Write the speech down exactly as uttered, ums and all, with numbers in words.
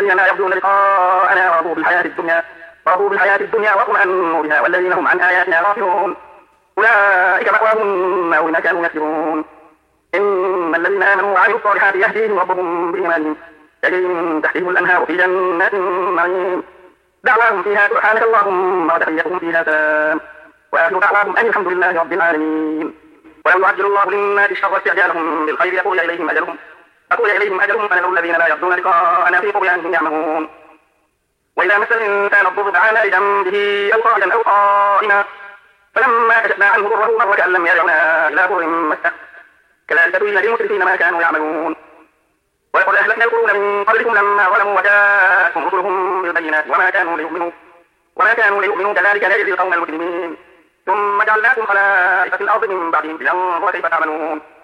الذين لا يرجون لقاءنا ورضوا بالحياة الدنيا ورضوا بالحياة الدنيا واطمأنوا بها والذين هم عن آياتنا غافلون أولئك مأواهم النار بما كانوا يكسبون. إن الذين آمنوا وعملوا الصالحات يهديهم ربهم بإيمانهم تجري من تحتهم الأنهار في جنات النعيم دعواهم فيها سبحانك اللهم وتحيتهم فيها سلام وآخر دعواهم أن الحمد لله رب العالمين. ولو يعجل الله للناس الشر استعجالهم بالخير يقول إليهم أجلهم فقل إليهم أجلهم فنذر الذين لا يرجون لقاءنا في طغيانهم يعمهون. وإذا مس الإنسان الضر دعانا لجنبه أو قائدا أو قائما فلما كشفنا عنه ضره مر كأن لم يدعنا إلى ضر مسه كذلك زين للمسرفين ما كانوا يعملون. ولقد أهلكنا القرون من قبلكم لما ظلموا وجاءتهم رسلهم بالبينات وما كانوا ليؤمنوا وما كانوا ليؤمنوا كذلك نجزي القوم المجرمين ثم جعلناكم خلائف في الأرض من بعدهم لننظر كيف تعملون.